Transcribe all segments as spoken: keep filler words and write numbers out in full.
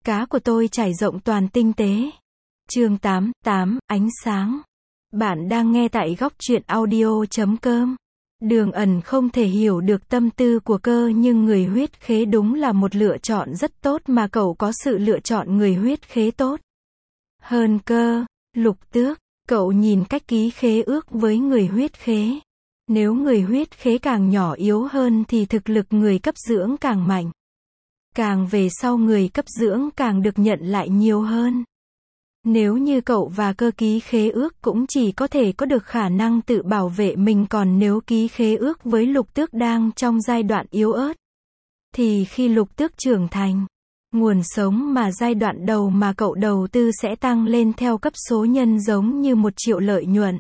Cá của tôi trải rộng toàn tinh tế. Chương tám, tám, ánh sáng. Bạn đang nghe tại góc truyện audio chấm com. Đường Ẩn không thể hiểu được tâm tư của Cơ, nhưng người huyết khế đúng là một lựa chọn rất tốt mà cậu có sự lựa chọn người huyết khế tốt hơn Cơ. Lục Tước, cậu nhìn cách ký khế ước với người huyết khế. Nếu người huyết khế càng nhỏ yếu hơn thì thực lực người cấp dưỡng càng mạnh. Càng về sau người cấp dưỡng càng được nhận lại nhiều hơn. Nếu như cậu và Cơ ký khế ước cũng chỉ có thể có được khả năng tự bảo vệ mình, còn nếu ký khế ước với Lục Tước đang trong giai đoạn yếu ớt, thì khi Lục Tước trưởng thành, nguồn sống mà giai đoạn đầu mà cậu đầu tư sẽ tăng lên theo cấp số nhân giống như một triệu lợi nhuận.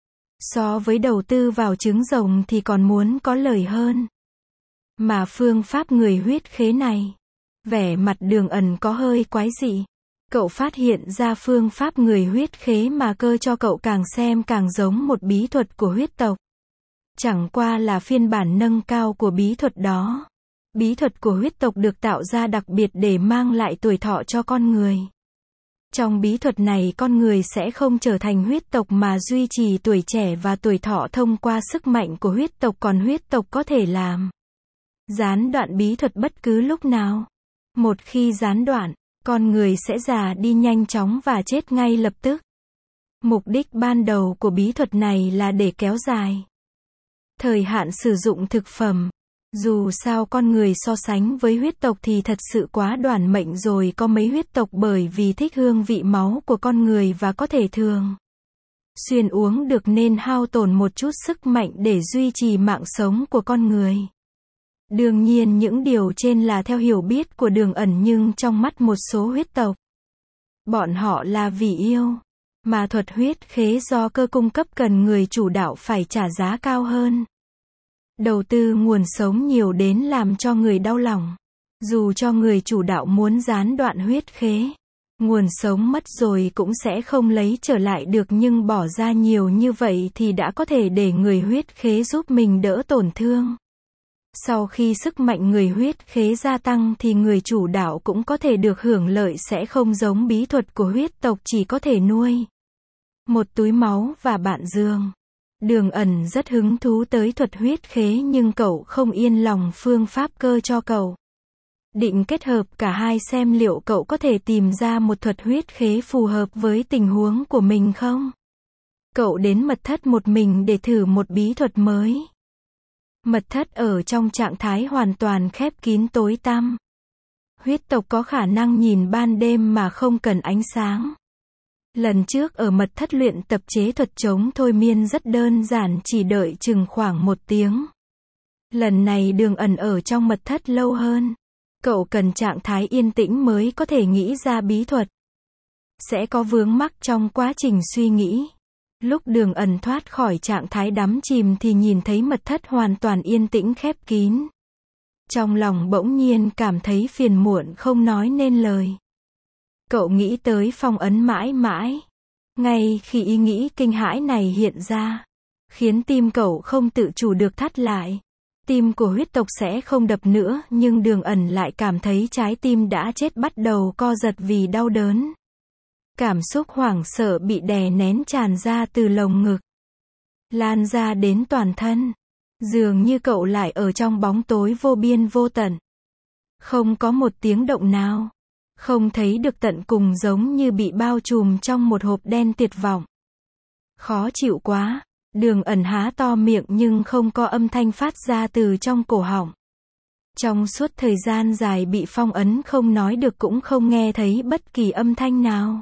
So với đầu tư vào trứng rồng thì còn muốn có lời hơn. Mà phương pháp người huyết khế này, vẻ mặt Đường Ẩn có hơi quái dị. Cậu phát hiện ra phương pháp người huyết khế mà Cơ cho cậu càng xem càng giống một bí thuật của huyết tộc. Chẳng qua là phiên bản nâng cao của bí thuật đó. Bí thuật của huyết tộc được tạo ra đặc biệt để mang lại tuổi thọ cho con người. Trong bí thuật này con người sẽ không trở thành huyết tộc mà duy trì tuổi trẻ và tuổi thọ thông qua sức mạnh của huyết tộc, còn huyết tộc có thể làm gián đoạn bí thuật bất cứ lúc nào. Một khi gián đoạn, con người sẽ già đi nhanh chóng và chết ngay lập tức. Mục đích ban đầu của bí thuật này là để kéo dài thời hạn sử dụng thực phẩm. Dù sao con người so sánh với huyết tộc thì thật sự quá đoản mệnh rồi, có mấy huyết tộc bởi vì thích hương vị máu của con người và có thể thường xuyên uống được nên hao tổn một chút sức mạnh để duy trì mạng sống của con người. Đương nhiên những điều trên là theo hiểu biết của Đường Ẩn, nhưng trong mắt một số huyết tộc, bọn họ là vì yêu, mà thuật huyết khế do Cơ cung cấp cần người chủ đạo phải trả giá cao hơn. Đầu tư nguồn sống nhiều đến làm cho người đau lòng. Dù cho người chủ đạo muốn gián đoạn huyết khế, nguồn sống mất rồi cũng sẽ không lấy trở lại được, nhưng bỏ ra nhiều như vậy thì đã có thể để người huyết khế giúp mình đỡ tổn thương. Sau khi sức mạnh người huyết khế gia tăng thì người chủ đạo cũng có thể được hưởng lợi, sẽ không giống bí thuật của huyết tộc chỉ có thể nuôi một túi máu và bạn giường. Đường Ẩn rất hứng thú tới thuật huyết khế, nhưng cậu không yên lòng phương pháp Cơ cho cậu. Định kết hợp cả hai xem liệu cậu có thể tìm ra một thuật huyết khế phù hợp với tình huống của mình không. Cậu đến mật thất một mình để thử một bí thuật mới. Mật thất ở trong trạng thái hoàn toàn khép kín tối tăm. Huyết tộc có khả năng nhìn ban đêm mà không cần ánh sáng. Lần trước ở mật thất luyện tập chế thuật chống thôi miên rất đơn giản, chỉ đợi chừng khoảng một tiếng. Lần này Đường Ẩn ở trong mật thất lâu hơn. Cậu cần trạng thái yên tĩnh mới có thể nghĩ ra bí thuật. Sẽ có vướng mắc trong quá trình suy nghĩ. Lúc Đường Ẩn thoát khỏi trạng thái đắm chìm thì nhìn thấy mật thất hoàn toàn yên tĩnh khép kín. Trong lòng bỗng nhiên cảm thấy phiền muộn không nói nên lời. Cậu nghĩ tới phong ấn mãi mãi. Ngay khi ý nghĩ kinh hãi này hiện ra, khiến tim cậu không tự chủ được thắt lại. Tim của huyết tộc sẽ không đập nữa, nhưng Đường Ẩn lại cảm thấy trái tim đã chết bắt đầu co giật vì đau đớn. Cảm xúc hoảng sợ bị đè nén tràn ra từ lồng ngực, lan ra đến toàn thân. Dường như cậu lại ở trong bóng tối vô biên vô tận. Không có một tiếng động nào. Không thấy được tận cùng, giống như bị bao trùm trong một hộp đen tuyệt vọng. Khó chịu quá. Đường Ẩn há to miệng nhưng không có âm thanh phát ra từ trong cổ họng. Trong suốt thời gian dài bị phong ấn, không nói được cũng không nghe thấy bất kỳ âm thanh nào.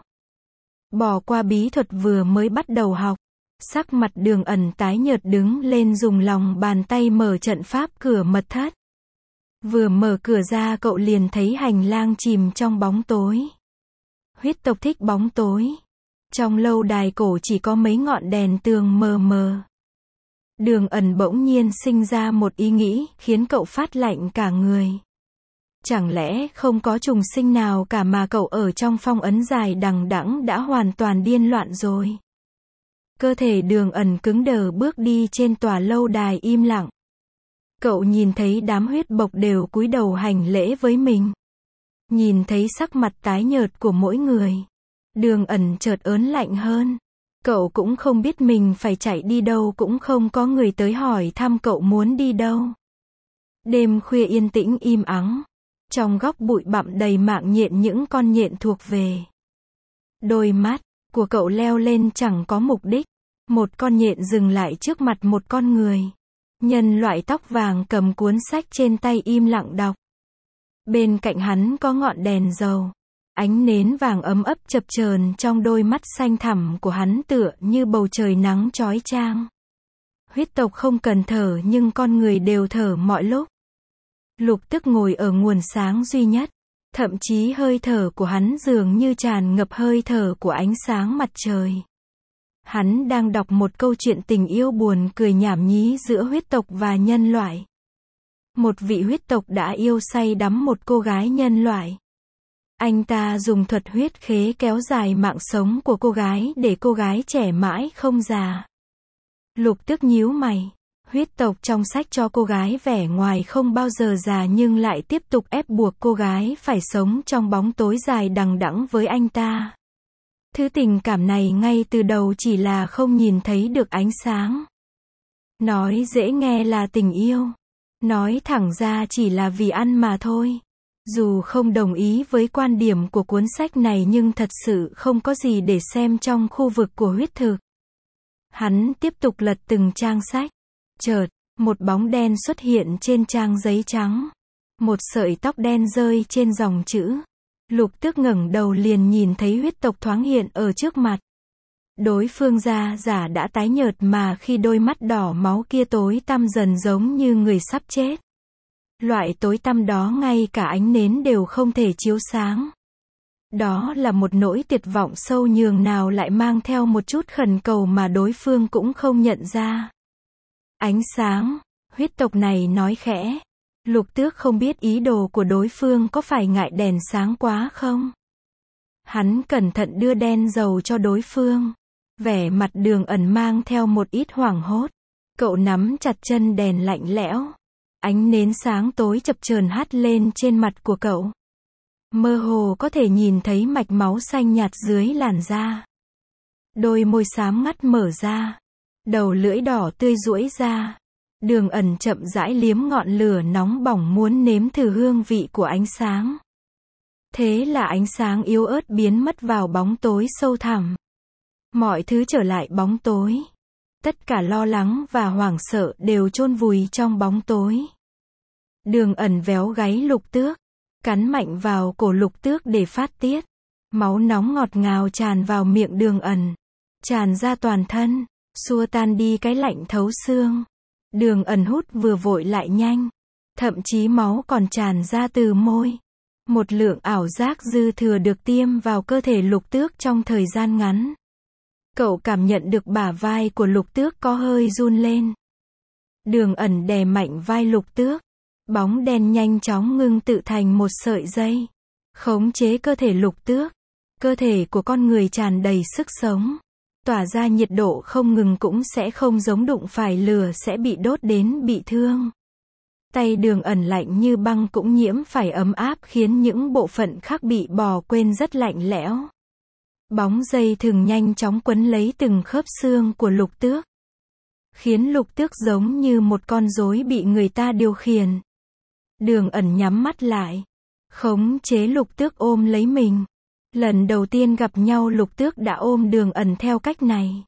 Bỏ qua bí thuật vừa mới bắt đầu học, sắc mặt Đường Ẩn tái nhợt đứng lên, dùng lòng bàn tay mở trận pháp cửa mật thất. Vừa mở cửa ra cậu liền thấy hành lang chìm trong bóng tối. Huyết tộc thích bóng tối. Trong lâu đài cổ chỉ có mấy ngọn đèn tường mờ mờ. Đường Ẩn bỗng nhiên sinh ra một ý nghĩ, khiến cậu phát lạnh cả người. Chẳng lẽ không có trùng sinh nào cả mà cậu ở trong phong ấn dài đằng đẵng đã hoàn toàn điên loạn rồi. Cơ thể Đường Ẩn cứng đờ bước đi trên tòa lâu đài im lặng. Cậu nhìn thấy đám huyết bộc đều cúi đầu hành lễ với mình. Nhìn thấy sắc mặt tái nhợt của mỗi người, Đường Ẩn chợt ớn lạnh hơn. Cậu cũng không biết mình phải chạy đi đâu, cũng không có người tới hỏi thăm cậu muốn đi đâu. Đêm khuya yên tĩnh im ắng, trong góc bụi bặm đầy mạng nhện những con nhện thuộc về. Đôi mắt của cậu leo lên chẳng có mục đích. Một con nhện dừng lại trước mặt một con người. Nhân loại tóc vàng cầm cuốn sách trên tay im lặng đọc. Bên cạnh hắn có ngọn đèn dầu. Ánh nến vàng ấm ấp chập chờn trong đôi mắt xanh thẳm của hắn tựa như bầu trời nắng chói chang. Huyết tộc không cần thở nhưng con người đều thở mọi lúc. Lục Tức ngồi ở nguồn sáng duy nhất. Thậm chí hơi thở của hắn dường như tràn ngập hơi thở của ánh sáng mặt trời. Hắn đang đọc một câu chuyện tình yêu buồn cười nhảm nhí giữa huyết tộc và nhân loại. Một vị huyết tộc đã yêu say đắm một cô gái nhân loại. Anh ta dùng thuật huyết khế kéo dài mạng sống của cô gái để cô gái trẻ mãi không già. Lục Tức nhíu mày. Huyết tộc trong sách cho cô gái vẻ ngoài không bao giờ già nhưng lại tiếp tục ép buộc cô gái phải sống trong bóng tối dài đằng đẵng với anh ta. Thứ tình cảm này ngay từ đầu chỉ là không nhìn thấy được ánh sáng. Nói dễ nghe là tình yêu. Nói thẳng ra chỉ là vì ăn mà thôi. Dù không đồng ý với quan điểm của cuốn sách này nhưng thật sự không có gì để xem trong khu vực của huyết thực. Hắn tiếp tục lật từng trang sách. Chợt, một bóng đen xuất hiện trên trang giấy trắng. Một sợi tóc đen rơi trên dòng chữ. Lục Tức ngẩng đầu liền nhìn thấy huyết tộc thoáng hiện ở trước mặt. Đối phương da giả đã tái nhợt mà khi đôi mắt đỏ máu kia tối tăm dần giống như người sắp chết. Loại tối tăm đó ngay cả ánh nến đều không thể chiếu sáng. Đó là một nỗi tuyệt vọng sâu nhường nào lại mang theo một chút khẩn cầu mà đối phương cũng không nhận ra. Ánh sáng, huyết tộc này nói khẽ. Lục Tước không biết ý đồ của đối phương có phải ngại đèn sáng quá không? Hắn cẩn thận đưa đèn dầu cho đối phương. Vẻ mặt Đường Ẩn mang theo một ít hoảng hốt. Cậu nắm chặt chân đèn lạnh lẽo. Ánh nến sáng tối chập chờn hắt lên trên mặt của cậu. Mơ hồ có thể nhìn thấy mạch máu xanh nhạt dưới làn da. Đôi môi xám ngắt mở ra. Đầu lưỡi đỏ tươi duỗi ra. Đường Ẩn chậm rãi liếm ngọn lửa nóng bỏng muốn nếm thử hương vị của ánh sáng. Thế là ánh sáng yếu ớt biến mất vào bóng tối sâu thẳm. Mọi thứ trở lại bóng tối. Tất cả lo lắng và hoảng sợ đều chôn vùi trong bóng tối. Đường Ẩn véo gáy Lục Tước, cắn mạnh vào cổ Lục Tước để phát tiết. Máu nóng ngọt ngào tràn vào miệng Đường Ẩn, tràn ra toàn thân, xua tan đi cái lạnh thấu xương. Đường Ẩn hút vừa vội lại nhanh, thậm chí máu còn tràn ra từ môi. Một lượng ảo giác dư thừa được tiêm vào cơ thể Lục Tước trong thời gian ngắn. Cậu cảm nhận được bả vai của Lục Tước có hơi run lên. Đường Ẩn đè mạnh vai Lục Tước. Bóng đen nhanh chóng ngưng tự thành một sợi dây. Khống chế cơ thể Lục Tước. Cơ thể của con người tràn đầy sức sống. Tỏa ra nhiệt độ không ngừng cũng sẽ không giống đụng phải lửa sẽ bị đốt đến bị thương. Tay Đường Ẩn lạnh như băng cũng nhiễm phải ấm áp khiến những bộ phận khác bị bỏ quên rất lạnh lẽo. Bóng dây thừng nhanh chóng quấn lấy từng khớp xương của Lục Tước. Khiến Lục Tước giống như một con rối bị người ta điều khiển. Đường Ẩn nhắm mắt lại. Khống chế Lục Tước ôm lấy mình. Lần đầu tiên gặp nhau Lục Tước đã ôm Đường Ẩn theo cách này.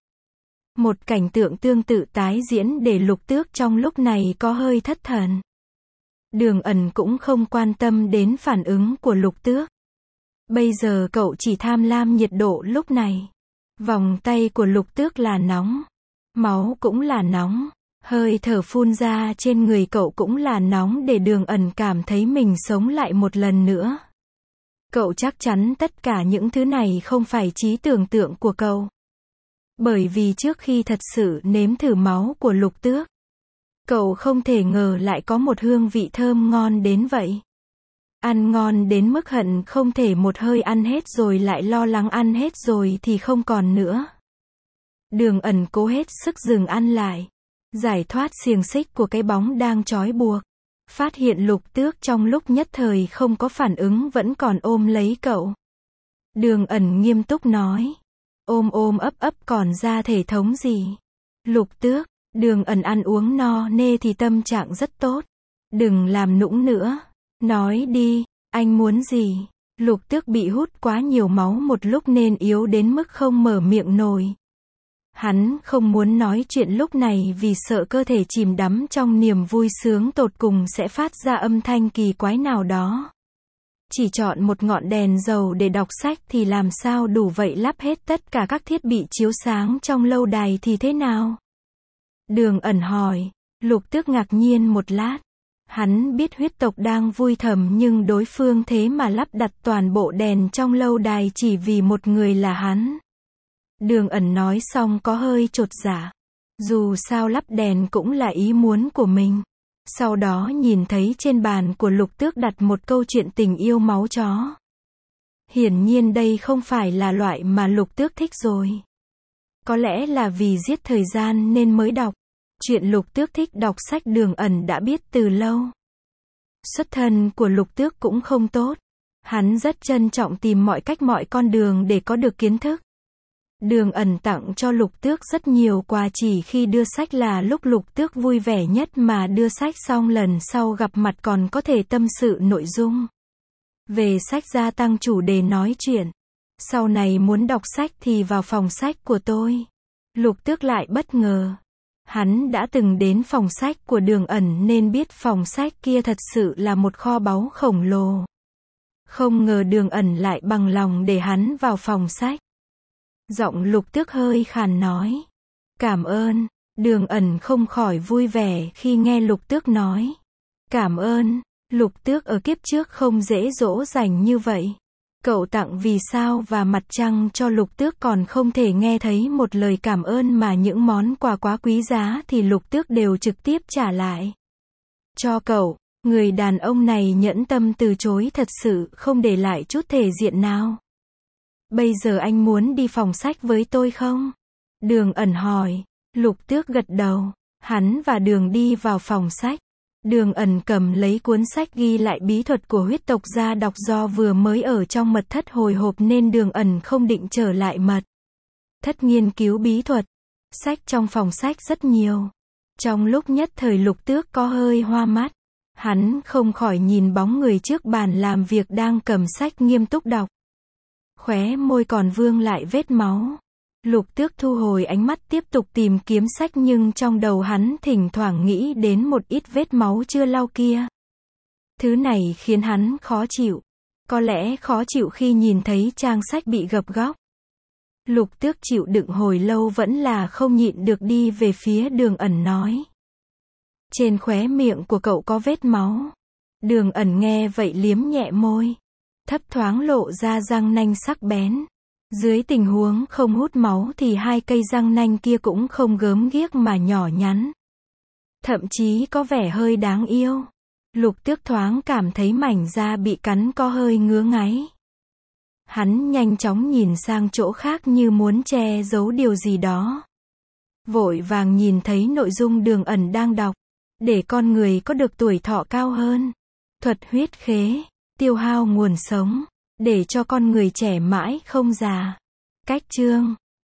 Một cảnh tượng tương tự tái diễn để Lục Tước trong lúc này có hơi thất thần. Đường Ẩn cũng không quan tâm đến phản ứng của Lục Tước. Bây giờ cậu chỉ tham lam nhiệt độ lúc này. Vòng tay của Lục Tước là nóng. Máu cũng là nóng. Hơi thở phun ra trên người cậu cũng là nóng để Đường Ẩn cảm thấy mình sống lại một lần nữa. Cậu chắc chắn tất cả những thứ này không phải trí tưởng tượng của cậu. Bởi vì trước khi thật sự nếm thử máu của Lục Tước, cậu không thể ngờ lại có một hương vị thơm ngon đến vậy. Ăn ngon đến mức hận không thể một hơi ăn hết rồi lại lo lắng ăn hết rồi thì không còn nữa. Đường Ẩn cố hết sức dừng ăn lại. Giải thoát xiềng xích của cái bóng đang trói buộc. Phát hiện Lục Tước trong lúc nhất thời không có phản ứng vẫn còn ôm lấy cậu. Đường Ẩn nghiêm túc nói. Ôm ôm ấp ấp còn ra thể thống gì? Lục Tước, Đường Ẩn ăn uống no nê thì tâm trạng rất tốt. Đừng làm nũng nữa. Nói đi, anh muốn gì? Lục Tước bị hút quá nhiều máu một lúc nên yếu đến mức không mở miệng nổi. Hắn không muốn nói chuyện lúc này vì sợ cơ thể chìm đắm trong niềm vui sướng tột cùng sẽ phát ra âm thanh kỳ quái nào đó. Chỉ chọn một ngọn đèn dầu để đọc sách thì làm sao đủ vậy, lắp hết tất cả các thiết bị chiếu sáng trong lâu đài thì thế nào? Đường Ẩn hỏi. Lục Tước ngạc nhiên một lát. Hắn biết huyết tộc đang vui thầm nhưng đối phương thế mà lắp đặt toàn bộ đèn trong lâu đài chỉ vì một người là hắn. Đường Ẩn nói xong có hơi chột dạ. Dù sao lắp đèn cũng là ý muốn của mình. Sau đó nhìn thấy trên bàn của Lục Tước đặt một câu chuyện tình yêu máu chó. Hiển nhiên đây không phải là loại mà Lục Tước thích rồi. Có lẽ là vì giết thời gian nên mới đọc. Chuyện Lục Tước thích đọc sách Đường Ẩn đã biết từ lâu. Xuất thân của Lục Tước cũng không tốt. Hắn rất trân trọng tìm mọi cách mọi con đường để có được kiến thức. Đường Ẩn tặng cho Lục Tước rất nhiều quà, chỉ khi đưa sách là lúc Lục Tước vui vẻ nhất, mà đưa sách xong lần sau gặp mặt còn có thể tâm sự nội dung. Về sách gia tăng chủ đề nói chuyện. Sau này muốn đọc sách thì vào phòng sách của tôi. Lục Tước lại bất ngờ. Hắn đã từng đến phòng sách của Đường Ẩn nên biết phòng sách kia thật sự là một kho báu khổng lồ. Không ngờ Đường Ẩn lại bằng lòng để hắn vào phòng sách. Giọng Lục Tước hơi khàn nói. Cảm ơn. Đường Ẩn không khỏi vui vẻ khi nghe Lục Tước nói. Cảm ơn. Lục Tước ở kiếp trước không dễ dỗ dành như vậy. Cậu tặng vì sao và mặt trăng cho Lục Tước còn không thể nghe thấy một lời cảm ơn, mà những món quà quá quý giá thì Lục Tước đều trực tiếp trả lại. Cho cậu, người đàn ông này nhẫn tâm từ chối thật sự không để lại chút thể diện nào. Bây giờ anh muốn đi phòng sách với tôi không? Đường Ẩn hỏi. Lục Tước gật đầu. Hắn và Đường đi vào phòng sách. Đường Ẩn cầm lấy cuốn sách ghi lại bí thuật của huyết tộc ra đọc, do vừa mới ở trong mật thất hồi hộp nên Đường Ẩn không định trở lại mật thất nghiên cứu bí thuật. Sách trong phòng sách rất nhiều. Trong lúc nhất thời Lục Tước có hơi hoa mắt. Hắn không khỏi nhìn bóng người trước bàn làm việc đang cầm sách nghiêm túc đọc. Khóe môi còn vương lại vết máu. Lục Tước thu hồi ánh mắt tiếp tục tìm kiếm sách, nhưng trong đầu hắn thỉnh thoảng nghĩ đến một ít vết máu chưa lau kia. Thứ này khiến hắn khó chịu. Có lẽ khó chịu khi nhìn thấy trang sách bị gập góc. Lục Tước chịu đựng hồi lâu vẫn là không nhịn được đi về phía Đường Ẩn nói. Trên khóe miệng của cậu có vết máu. Đường Ẩn nghe vậy liếm nhẹ môi. Thấp thoáng lộ ra răng nanh sắc bén. Dưới tình huống không hút máu thì hai cây răng nanh kia cũng không gớm ghiếc mà nhỏ nhắn. Thậm chí có vẻ hơi đáng yêu. Lục Tước thoáng cảm thấy mảnh da bị cắn có hơi ngứa ngáy. Hắn nhanh chóng nhìn sang chỗ khác như muốn che giấu điều gì đó. Vội vàng nhìn thấy nội dung Đường Ẩn đang đọc. Để con người có được tuổi thọ cao hơn. Thuật huyết khế. Tiêu hao nguồn sống. Để cho con người trẻ mãi không già. Cách chương.